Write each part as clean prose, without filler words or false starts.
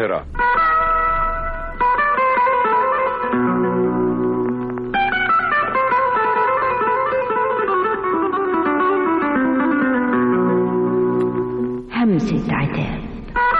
القاهرة. همسة عتاب.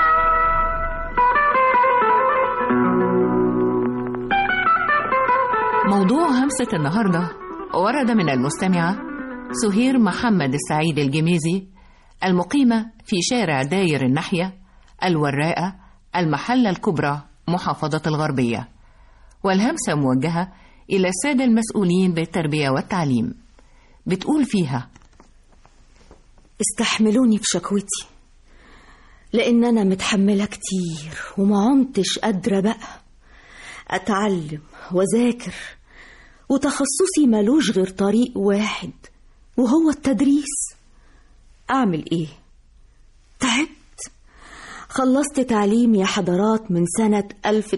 موضوع همسة النهاردة ورد من المستمعة سهير محمد السعيد الجميزي، المقيمة في شارع داير الناحية الوراقة المحلة الكبرى محافظة الغربية، والهمسة موجهة إلى السادة المسؤولين بالتربية والتعليم. بتقول فيها: استحملوني في شكوتي، لأن أنا متحملة كتير وما عمتش قادرة بقى أتعلم وذاكر، وتخصصي ملوش غير طريق واحد وهو التدريس. أعمل إيه؟ تعبت. خلصت تعليم يا حضرات من سنة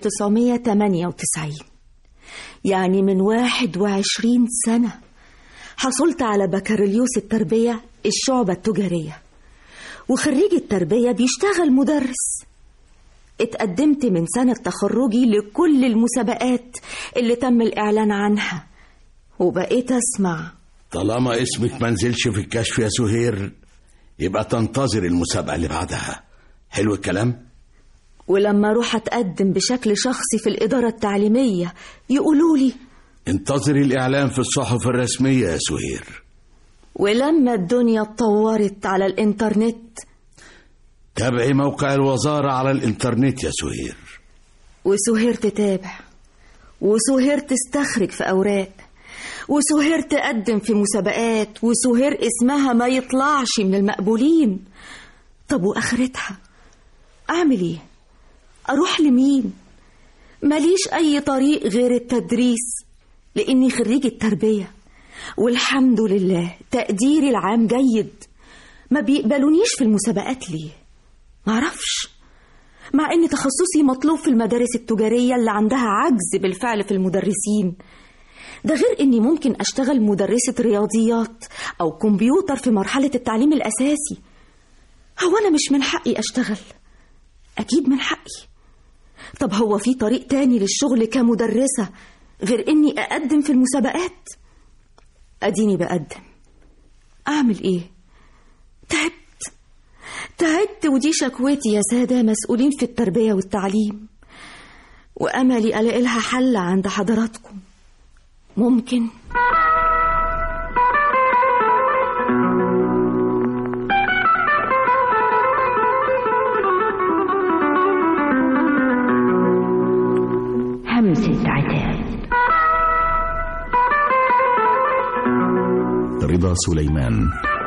1998، يعني من 21 سنة. حصلت على بكالوريوس التربية الشعبة التجارية، وخريج التربية بيشتغل مدرس. اتقدمت من سنة تخرجي لكل المسابقات اللي تم الإعلان عنها، وبقيت أسمع: طالما اسمك منزلش في الكشف يا سهير يبقى تنتظر المسابقة اللي بعدها. حلو الكلام؟ ولما أروح أتقدم بشكل شخصي في الإدارة التعليمية يقولولي: انتظري الإعلان في الصحف الرسمية يا سهير. ولما الدنيا اتطورت على الإنترنت، تابعي موقع الوزارة على الإنترنت يا سهير. وسهير تتابع، وسهير تستخرج في أوراق، وسهير تقدم في مسابقات، وسهير اسمها ما يطلعش من المقبولين. طب وآخرتها أعمل إيه؟ أروح لمين؟ ماليش أي طريق غير التدريس، لأني خريج التربية والحمد لله تقديري العام جيد. ما بيقبلونيش في المسابقات ليه؟ معرفش، مع ان تخصصي مطلوب في المدارس التجارية اللي عندها عجز بالفعل في المدرسين. ده غير اني ممكن اشتغل مدرسة رياضيات او كمبيوتر في مرحلة التعليم الاساسي. هو انا مش من حقي اشتغل؟ اكيد من حقي. طب هو في طريق تاني للشغل كمدرسة غير اني اقدم في المسابقات؟ اديني بقدم. اعمل ايه؟ تعبت، ودي شكوتي يا سادة مسؤولين في التربية والتعليم، وأملي ألاقي لها حل عند حضراتكم. ممكن؟ همسة عتاب. رضا سليمان.